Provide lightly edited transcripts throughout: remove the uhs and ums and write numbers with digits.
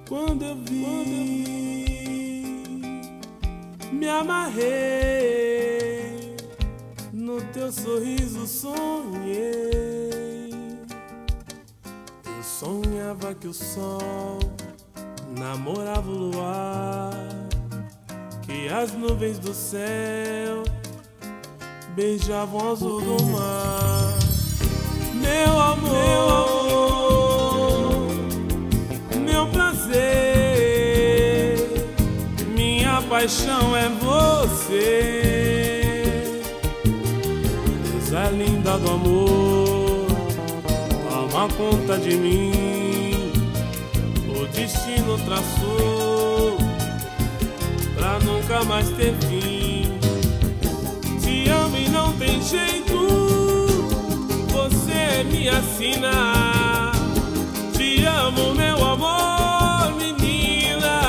Quando eu vi, me amarrei no teu sorriso, sonhei. Eu sonhava que o sol namorava o luar, que as nuvens do céu beijavam o azul do mar. Meu amor, meu prazer, minha paixão é você. Deusa linda do amor, toma conta de mim. O destino traçou pra nunca mais ter fim. Te amo e não tem jeito, você me assina. Te amo, meu amor, menina.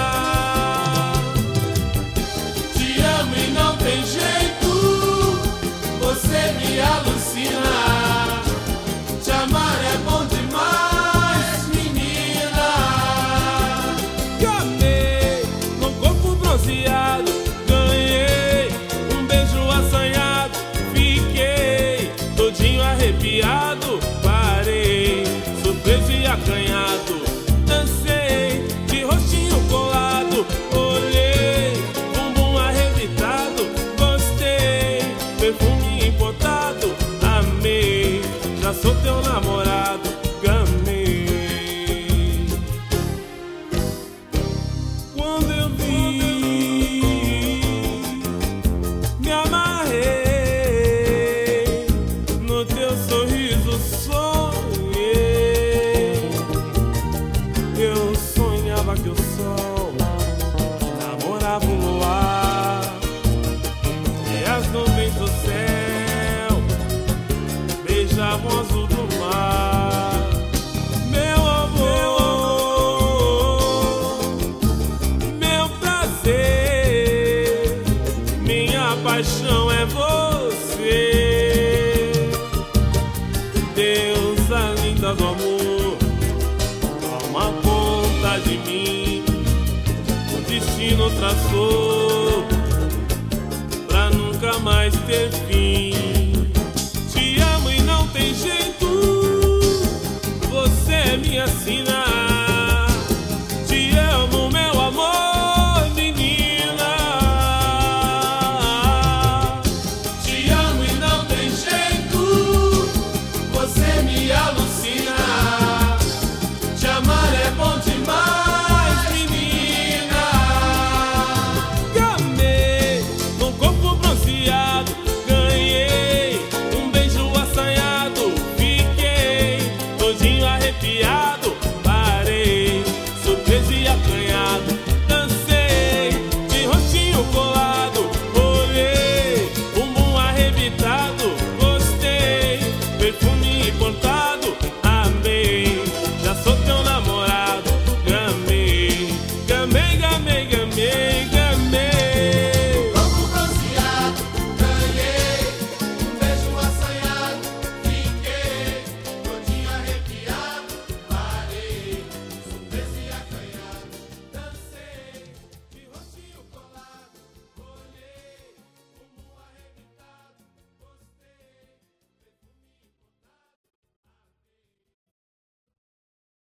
Te amo e não tem jeito, você me alucina. Te amar é bom demais, menina. Gamei no corpo bronzeado, ganhei um beijo assanhado, fiquei todinho arrepiado, parei surpreso e acanhado, dancei de rostinho colado, olhei bumbum arrebitado, gostei, perfume importado, amei, já sou teu namorado, gamei. Quando eu vi, me amarrei no teu sorriso, sonhei. Eu sonhava que o sol namorava o luar, e as nuvens do céu beijavam o azul do mar. Meu amor, meu prazer, minha paixão é você. Deusa linda do amor, toma conta de mim. O destino traçou pra nunca mais ter fim. Te amo e não tem jeito, você me assina.